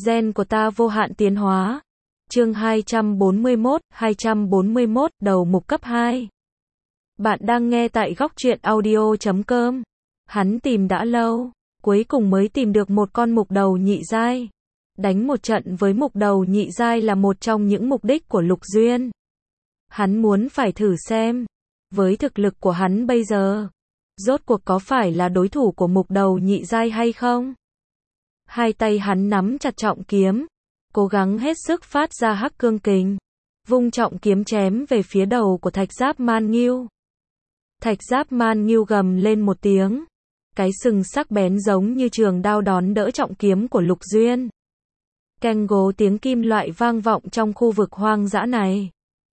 Gen của ta vô hạn tiến hóa. Chương 241, đầu mục cấp 2. Bạn đang nghe tại góc truyện audio.com. Hắn tìm đã lâu, cuối cùng mới tìm được một con mục đầu nhị giai. Đánh một trận với mục đầu nhị giai là một trong những mục đích của Lục Duyên. Hắn muốn phải thử xem, với thực lực của hắn bây giờ, rốt cuộc có phải là đối thủ của mục đầu nhị giai hay không? Hai tay hắn nắm chặt trọng kiếm, cố gắng hết sức phát ra hắc cương kình, vung trọng kiếm chém về phía đầu của Thạch Giáp Man Ngưu. Thạch Giáp Man Ngưu gầm lên một tiếng, cái sừng sắc bén giống như trường đao đón đỡ trọng kiếm của Lục Duyên. Keng gố tiếng kim loại vang vọng trong khu vực hoang dã này.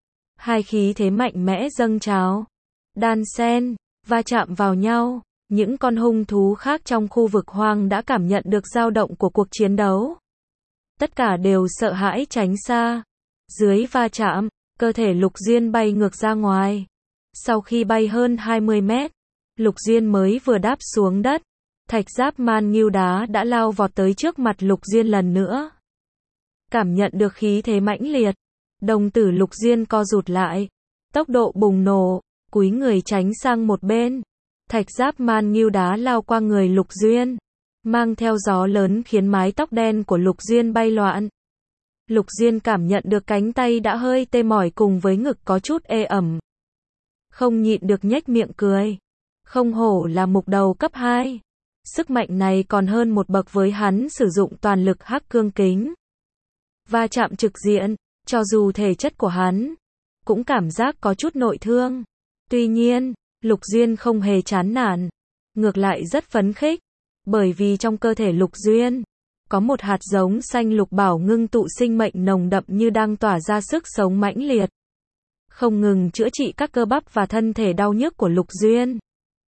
Hai khí thế mạnh mẽ dâng trào, đan xen, va chạm vào nhau. Những con hung thú khác trong khu vực hoang đã cảm nhận được dao động của cuộc chiến đấu. Tất cả đều sợ hãi tránh xa. Dưới va chạm, cơ thể Lục Duyên bay ngược ra ngoài. Sau khi bay hơn 20 mét, Lục Duyên mới vừa đáp xuống đất, Thạch Giáp Man Ngưu đá đã lao vọt tới trước mặt Lục Duyên lần nữa. Cảm nhận được khí thế mãnh liệt, đồng tử Lục Duyên co rụt lại, tốc độ bùng nổ, cúi người tránh sang một bên. Thạch Giáp Man Ngưu đá lao qua người Lục Duyên, mang theo gió lớn khiến mái tóc đen của Lục Duyên bay loạn. Lục Duyên cảm nhận được cánh tay đã hơi tê mỏi cùng với ngực có chút ê ẩm. Không nhịn được nhếch miệng cười. Không hổ là mục đầu cấp 2. Sức mạnh này còn hơn một bậc với hắn sử dụng toàn lực hắc cương kính. Va chạm trực diện, cho dù thể chất của hắn cũng cảm giác có chút nội thương. Tuy nhiên, Lục Duyên không hề chán nản, ngược lại rất phấn khích, bởi vì trong cơ thể Lục Duyên có một hạt giống xanh lục bảo ngưng tụ sinh mệnh nồng đậm như đang tỏa ra sức sống mãnh liệt, không ngừng chữa trị các cơ bắp và thân thể đau nhức của Lục Duyên.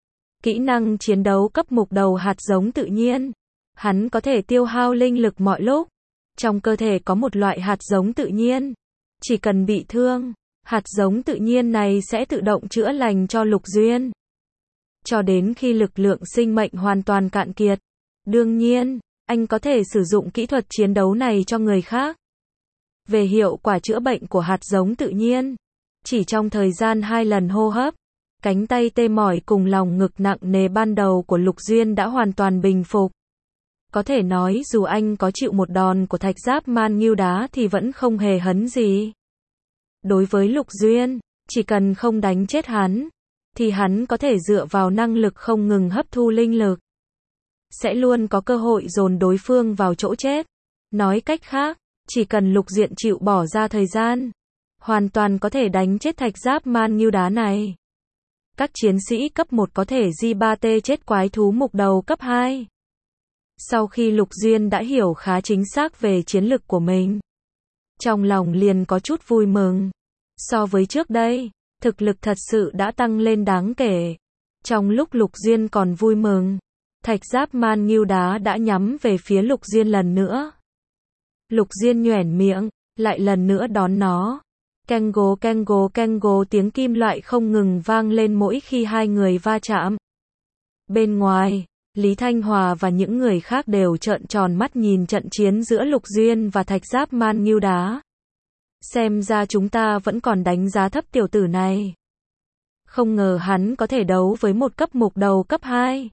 Kỹ năng chiến đấu cấp mục đầu hạt giống tự nhiên, hắn có thể tiêu hao linh lực mọi lúc. Trong cơ thể có một loại hạt giống tự nhiên, chỉ cần bị thương, hạt giống tự nhiên này sẽ tự động chữa lành cho Lục Duyên, cho đến khi lực lượng sinh mệnh hoàn toàn cạn kiệt. Đương nhiên, anh có thể sử dụng kỹ thuật chiến đấu này cho người khác. Về hiệu quả chữa bệnh của hạt giống tự nhiên, chỉ trong thời gian 2 lần hô hấp, cánh tay tê mỏi cùng lòng ngực nặng nề ban đầu của Lục Duyên đã hoàn toàn bình phục. Có thể nói dù anh có chịu một đòn của Thạch Giáp Man Ngưu đá thì vẫn không hề hấn gì. Đối với Lục Duyên, chỉ cần không đánh chết hắn, thì hắn có thể dựa vào năng lực không ngừng hấp thu linh lực, sẽ luôn có cơ hội dồn đối phương vào chỗ chết. Nói cách khác, chỉ cần Lục Duyên chịu bỏ ra thời gian, hoàn toàn có thể đánh chết Thạch Giáp Man Ngưu đá này. Các chiến sĩ cấp 1 có thể G3T chết quái thú mục đầu cấp 2. Sau khi Lục Duyên đã hiểu khá chính xác về chiến lực của mình, trong lòng liền có chút vui mừng. So với trước đây, thực lực thật sự đã tăng lên đáng kể. Trong lúc Lục Duyên còn vui mừng, Thạch Giáp Man Ngưu đá đã nhắm về phía Lục Duyên lần nữa. Lục Duyên nhoẻn miệng, lại lần nữa đón nó. Keng gố tiếng kim loại không ngừng vang lên mỗi khi hai người va chạm. Bên ngoài, Lý Thanh Hòa và những người khác đều trợn tròn mắt nhìn trận chiến giữa Lục Duyên và Thạch Giáp Man Ngưu đá. Xem ra chúng ta vẫn còn đánh giá thấp tiểu tử này. Không ngờ hắn có thể đấu với một cấp mục đầu cấp 2.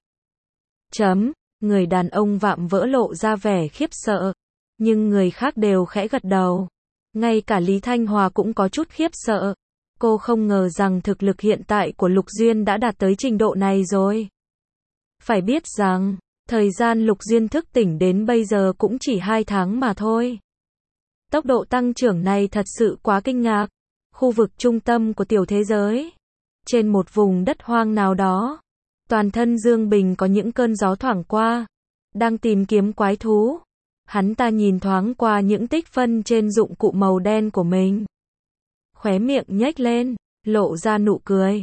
Người đàn ông vạm vỡ lộ ra vẻ khiếp sợ, nhưng người khác đều khẽ gật đầu. Ngay cả Lý Thanh Hòa cũng có chút khiếp sợ. Cô không ngờ rằng thực lực hiện tại của Lục Duyên đã đạt tới trình độ này rồi. Phải biết rằng, thời gian Lục Duyên thức tỉnh đến bây giờ cũng chỉ 2 tháng mà thôi. Tốc độ tăng trưởng này thật sự quá kinh ngạc. Khu vực trung tâm của tiểu thế giới, trên một vùng đất hoang nào đó, toàn thân Dương Bình có những cơn gió thoảng qua, đang tìm kiếm quái thú. Hắn ta nhìn thoáng qua những tích phân trên dụng cụ màu đen của mình, khóe miệng nhếch lên, lộ ra nụ cười.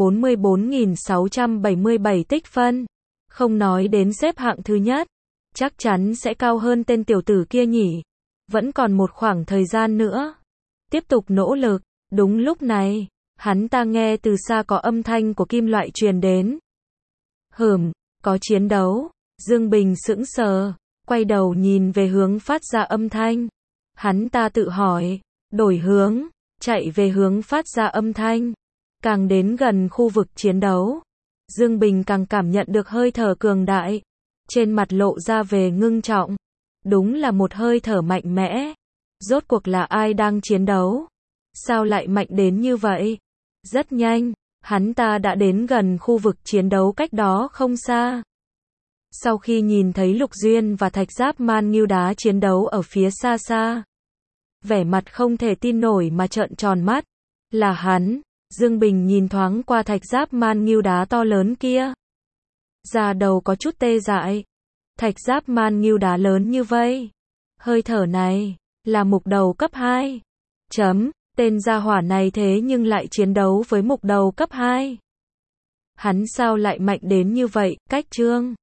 44.677 tích phân. Không nói đến xếp hạng thứ nhất, chắc chắn sẽ cao hơn tên tiểu tử kia nhỉ. Vẫn còn một khoảng thời gian nữa. Tiếp tục nỗ lực. Đúng lúc này, hắn ta nghe từ xa có âm thanh của kim loại truyền đến. Có chiến đấu. Dương Bình sững sờ. quay đầu nhìn về hướng phát ra âm thanh. Hắn ta tự hỏi, đổi hướng, chạy về hướng phát ra âm thanh. Càng đến gần khu vực chiến đấu, Dương Bình càng cảm nhận được hơi thở cường đại. Trên mặt lộ ra vẻ ngưng trọng. Đúng là một hơi thở mạnh mẽ. Rốt cuộc là ai đang chiến đấu? Sao lại mạnh đến như vậy? Rất nhanh, hắn ta đã đến gần khu vực chiến đấu cách đó không xa. Sau khi nhìn thấy Lục Duyên và Thạch Giáp Man Ngưu Đá chiến đấu ở phía xa xa, vẻ mặt không thể tin nổi mà trợn tròn mắt. Là hắn. Dương Bình nhìn thoáng qua Thạch Giáp Man Ngưu Đá to lớn kia. Da đầu có chút tê dại. Thạch Giáp Man Ngưu Đá lớn như vậy. Hơi thở này, là mục đầu cấp 2. Tên gia hỏa này thế nhưng lại chiến đấu với mục đầu cấp 2. Hắn sao lại mạnh đến như vậy? Cách chương